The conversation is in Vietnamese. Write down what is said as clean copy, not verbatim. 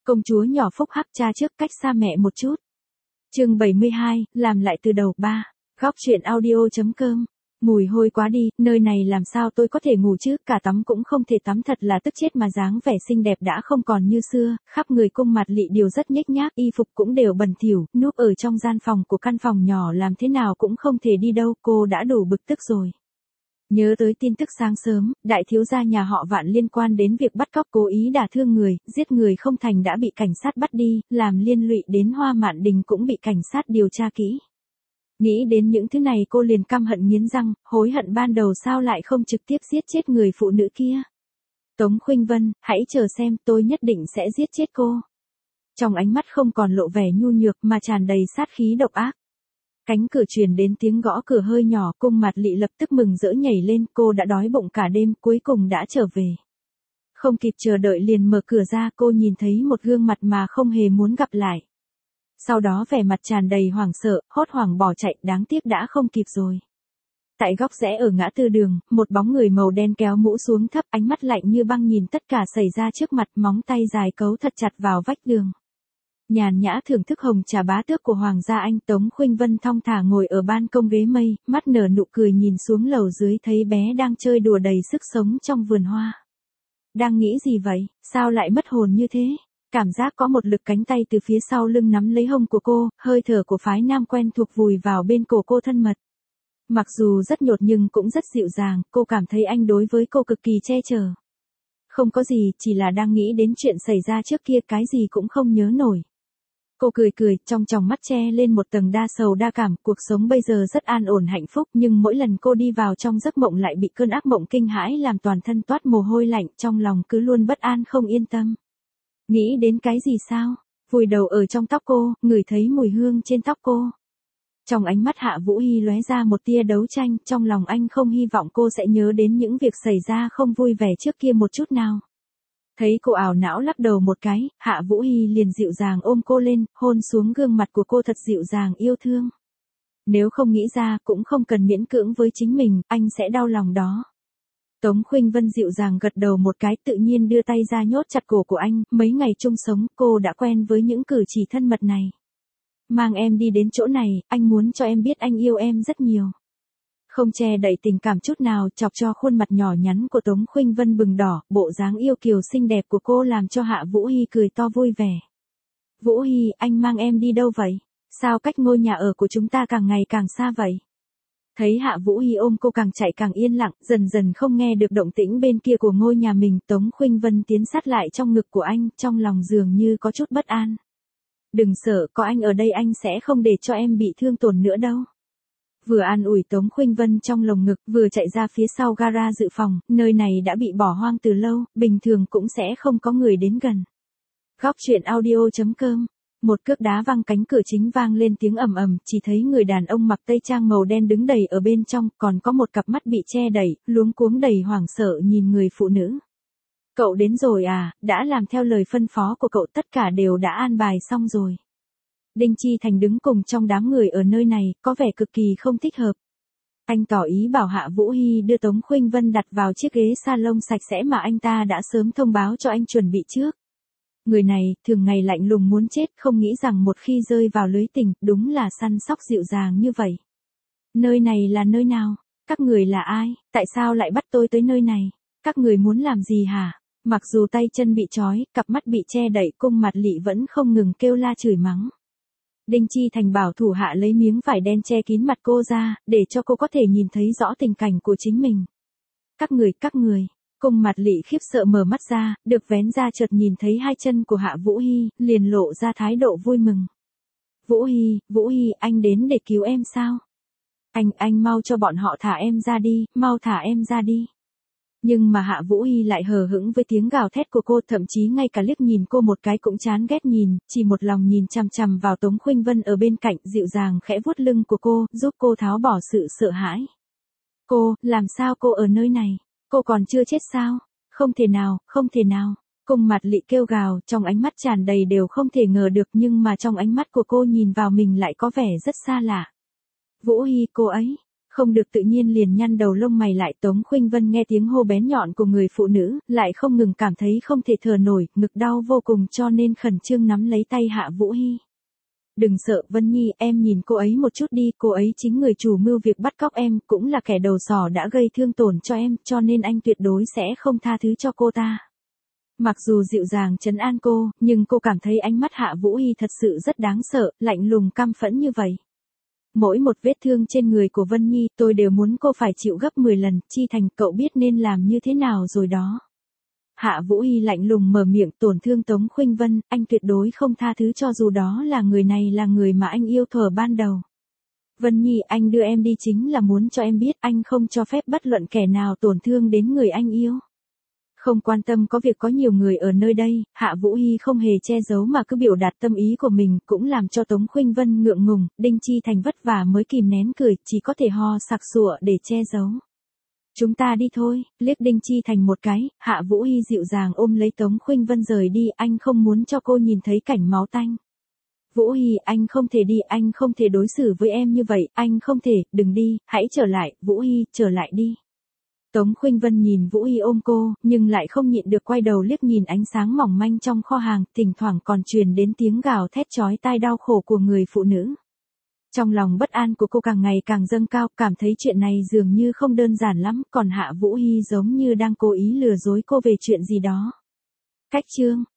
Công chúa nhỏ phúc hắc cha trước cách xa mẹ một chút. Chương 72, làm lại từ đầu 3. Góc truyện audio.com. Mùi hôi quá đi, nơi này làm sao tôi có thể ngủ chứ, cả tắm cũng không thể tắm, thật là tức chết mà dáng vẻ xinh đẹp đã không còn như xưa, khắp người cung mặt lị đều rất nhếch nhác, y phục cũng đều bẩn thỉu, núp ở trong gian phòng của căn phòng nhỏ làm thế nào cũng không thể đi đâu, cô đã đủ bực tức rồi. Nhớ tới tin tức sáng sớm, đại thiếu gia nhà họ Vạn liên quan đến việc bắt cóc cố ý đả thương người, giết người không thành đã bị cảnh sát bắt đi, làm liên lụy đến Hoa Mạn Đình cũng bị cảnh sát điều tra kỹ. Nghĩ đến những thứ này cô liền căm hận nghiến răng, hối hận ban đầu sao lại không trực tiếp giết chết người phụ nữ kia. Tống Khuynh Vân, hãy chờ xem, tôi nhất định sẽ giết chết cô. Trong ánh mắt không còn lộ vẻ nhu nhược mà tràn đầy sát khí độc ác. Cánh cửa truyền đến tiếng gõ cửa hơi nhỏ, cung mặt lị lập tức mừng rỡ nhảy lên, cô đã đói bụng cả đêm, cuối cùng đã trở về. Không kịp chờ đợi liền mở cửa ra, cô nhìn thấy một gương mặt mà không hề muốn gặp lại. Sau đó vẻ mặt tràn đầy hoảng sợ, hốt hoảng bỏ chạy, đáng tiếc đã không kịp rồi. Tại góc rẽ ở ngã tư đường, một bóng người màu đen kéo mũ xuống thấp, ánh mắt lạnh như băng nhìn tất cả xảy ra trước mặt, móng tay dài cấu thật chặt vào vách đường. Nhàn nhã thưởng thức hồng trà bá tước của Hoàng gia Anh. Tống Khuynh Vân thong thả ngồi ở ban công ghế mây, mắt nở nụ cười nhìn xuống lầu dưới thấy bé đang chơi đùa đầy sức sống trong vườn hoa. Đang nghĩ gì vậy, sao lại mất hồn như thế? Cảm giác có một lực cánh tay từ phía sau lưng nắm lấy hông của cô, hơi thở của phái nam quen thuộc vùi vào bên cổ cô thân mật. Mặc dù rất nhột nhưng cũng rất dịu dàng, cô cảm thấy anh đối với cô cực kỳ che chở. Không có gì, chỉ là đang nghĩ đến chuyện xảy ra trước kia, cái gì cũng không nhớ nổi. Cô cười cười, trong tròng mắt che lên một tầng đa sầu đa cảm, cuộc sống bây giờ rất an ổn hạnh phúc, nhưng mỗi lần cô đi vào trong giấc mộng lại bị cơn ác mộng kinh hãi làm toàn thân toát mồ hôi lạnh, trong lòng cứ luôn bất an không yên tâm. Nghĩ đến cái gì sao? Vùi đầu ở trong tóc cô, ngửi thấy mùi hương trên tóc cô. Trong ánh mắt Hạ Vũ Hy lóe ra một tia đấu tranh, trong lòng anh không hy vọng cô sẽ nhớ đến những việc xảy ra không vui vẻ trước kia một chút nào. Thấy cô ảo não lắc đầu một cái, Hạ Vũ Hy liền dịu dàng ôm cô lên, hôn xuống gương mặt của cô thật dịu dàng yêu thương. Nếu không nghĩ ra cũng không cần miễn cưỡng với chính mình, anh sẽ đau lòng đó. Tống Khuynh Vân dịu dàng gật đầu một cái, tự nhiên đưa tay ra nhốt chặt cổ của anh, mấy ngày chung sống cô đã quen với những cử chỉ thân mật này. Mang em đi đến chỗ này, anh muốn cho em biết anh yêu em rất nhiều. Không che đậy tình cảm chút nào, chọc cho khuôn mặt nhỏ nhắn của Tống Khuynh Vân bừng đỏ, bộ dáng yêu kiều xinh đẹp của cô làm cho Hạ Vũ Hy cười to vui vẻ. Vũ Hy, anh mang em đi đâu vậy? Sao cách ngôi nhà ở của chúng ta càng ngày càng xa vậy? Thấy Hạ Vũ Hy ôm cô càng chạy càng yên lặng, dần dần không nghe được động tĩnh bên kia của ngôi nhà mình, Tống Khuynh Vân tiến sát lại trong ngực của anh, trong lòng dường như có chút bất an. Đừng sợ, có anh ở đây anh sẽ không để cho em bị thương tổn nữa đâu. Vừa an ủi Tống Khuynh Vân trong lồng ngực, vừa chạy ra phía sau gara dự phòng, nơi này đã bị bỏ hoang từ lâu, bình thường cũng sẽ không có người đến gần. Góc truyện audio.com. Một cước đá văng cánh cửa chính vang lên tiếng ầm ầm, chỉ thấy người đàn ông mặc tây trang màu đen đứng đầy ở bên trong, còn có một cặp mắt bị che đậy, luống cuống đầy hoảng sợ nhìn người phụ nữ. Cậu đến rồi à, đã làm theo lời phân phó của cậu, tất cả đều đã an bài xong rồi. Đinh Chi Thành đứng cùng trong đám người ở nơi này, có vẻ cực kỳ không thích hợp. Anh tỏ ý bảo Hạ Vũ Hy đưa Tống Khuynh Vân đặt vào chiếc ghế salon sạch sẽ mà anh ta đã sớm thông báo cho anh chuẩn bị trước. Người này, thường ngày lạnh lùng muốn chết, không nghĩ rằng một khi rơi vào lưới tình, đúng là săn sóc dịu dàng như vậy. Nơi này là nơi nào? Các người là ai? Tại sao lại bắt tôi tới nơi này? Các người muốn làm gì hả? Mặc dù tay chân bị trói, cặp mắt bị che đậy, cung mặt lị vẫn không ngừng kêu la chửi mắng. Đinh Chi Thành bảo thủ hạ lấy miếng vải đen che kín mặt cô ra, để cho cô có thể nhìn thấy rõ tình cảnh của chính mình. Các người. Cung mặt lị khiếp sợ mở mắt ra, được vén ra chợt nhìn thấy hai chân của Hạ Vũ Hy, liền lộ ra thái độ vui mừng. Vũ Hy, anh đến để cứu em sao? Anh mau cho bọn họ thả em ra đi, mau thả em ra đi. Nhưng mà Hạ Vũ Hy lại hờ hững với tiếng gào thét của cô, thậm chí ngay cả liếc nhìn cô một cái cũng chán ghét nhìn, chỉ một lòng nhìn chằm chằm vào Tống Khuynh Vân ở bên cạnh, dịu dàng khẽ vuốt lưng của cô, giúp cô tháo bỏ sự sợ hãi. Cô, làm sao cô ở nơi này? Cô còn chưa chết sao? Không thể nào. Cung mặt lị kêu gào, trong ánh mắt tràn đầy đều không thể ngờ được, nhưng mà trong ánh mắt của cô nhìn vào mình lại có vẻ rất xa lạ. Vũ Hy, cô ấy. Không được tự nhiên liền nhăn đầu lông mày lại. Tống Khuynh Vân nghe tiếng hô bén nhọn của người phụ nữ, lại không ngừng cảm thấy không thể thở nổi, ngực đau vô cùng cho nên khẩn trương nắm lấy tay Hạ Vũ Hy. Đừng sợ Vân Nhi, em nhìn cô ấy một chút đi, cô ấy chính người chủ mưu việc bắt cóc em, cũng là kẻ đầu sỏ đã gây thương tổn cho em, cho nên anh tuyệt đối sẽ không tha thứ cho cô ta. Mặc dù dịu dàng trấn an cô, nhưng cô cảm thấy ánh mắt Hạ Vũ Hy thật sự rất đáng sợ, lạnh lùng căm phẫn như vậy. Mỗi một vết thương trên người của Vân Nhi tôi đều muốn cô phải chịu gấp 10 lần, Chi Thành cậu biết nên làm như thế nào rồi đó. Hạ Vũ Hy lạnh lùng mở miệng, tổn thương Tống Khuynh Vân, anh tuyệt đối không tha thứ cho dù đó là người này là người mà anh yêu thuở ban đầu. Vân Nhi, anh đưa em đi chính là muốn cho em biết anh không cho phép bất luận kẻ nào tổn thương đến người anh yêu. Không quan tâm có việc có nhiều người ở nơi đây, Hạ Vũ Hy không hề che giấu mà cứ biểu đạt tâm ý của mình, cũng làm cho Tống Khuynh Vân ngượng ngùng. Đinh Chi Thành vất vả mới kìm nén cười, chỉ có thể ho sặc sụa để che giấu. Chúng ta đi thôi, liếc Đinh Chi Thành một cái, Hạ Vũ Hy dịu dàng ôm lấy Tống Khuynh Vân rời đi, anh không muốn cho cô nhìn thấy cảnh máu tanh. Vũ Hy, anh không thể đi, anh không thể đối xử với em như vậy, anh không thể, đừng đi, hãy trở lại, Vũ Hy, trở lại đi. Tống Khuynh Vân nhìn Vũ Hy ôm cô, nhưng lại không nhịn được quay đầu liếc nhìn ánh sáng mỏng manh trong kho hàng, thỉnh thoảng còn truyền đến tiếng gào thét chói tai đau khổ của người phụ nữ. Trong lòng bất an của cô càng ngày càng dâng cao, cảm thấy chuyện này dường như không đơn giản lắm, còn Hạ Vũ Hy giống như đang cố ý lừa dối cô về chuyện gì đó. Cách chương